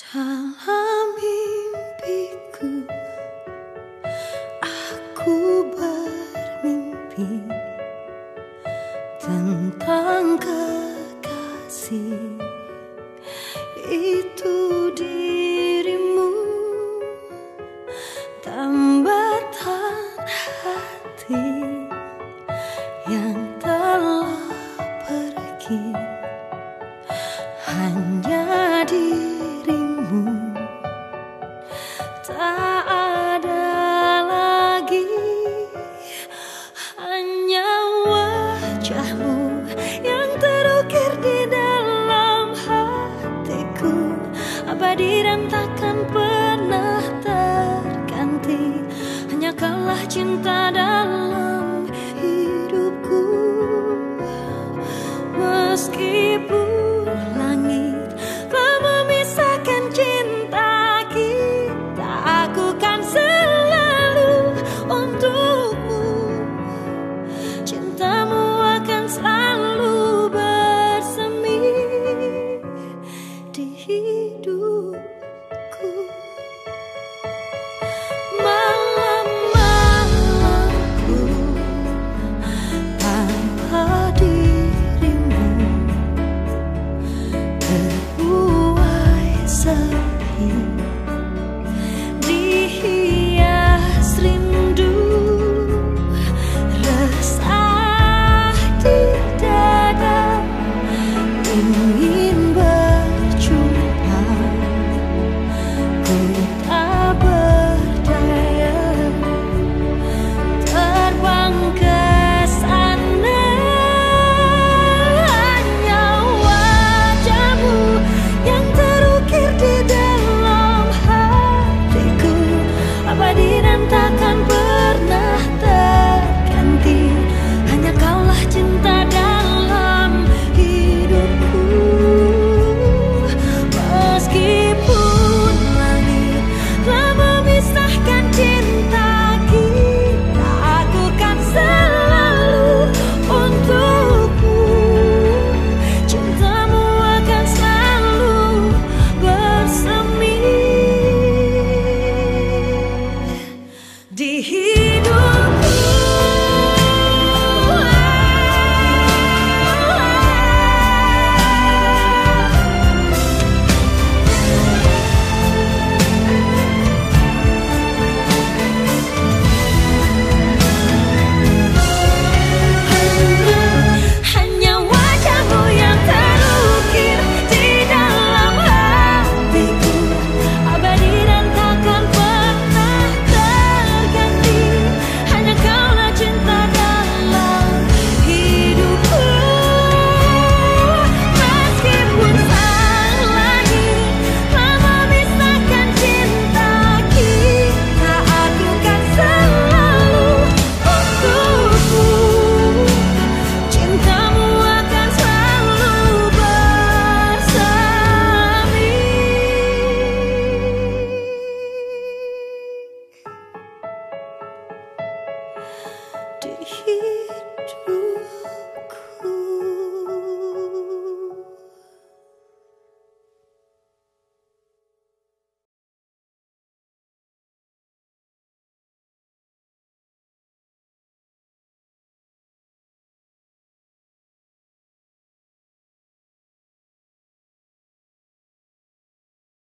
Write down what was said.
Dalam mimpiku, aku bermimpi tentang kekasih, itu dirimu, tambatan hati yang telah pergi. Hanya dirimu, tak ada lagi. Hanya wajahmu yang terukir di dalam hatiku, abadi dan takkan pernah terganti. Hanya kaulah cinta dalam hidupku. Meskipun langit telah memisahkan cinta kita, aku kan selalu untukmu. Cintamu akan selalu bersemi di hidupku. Malam-malamku tanpa dirimu terbuai sepi.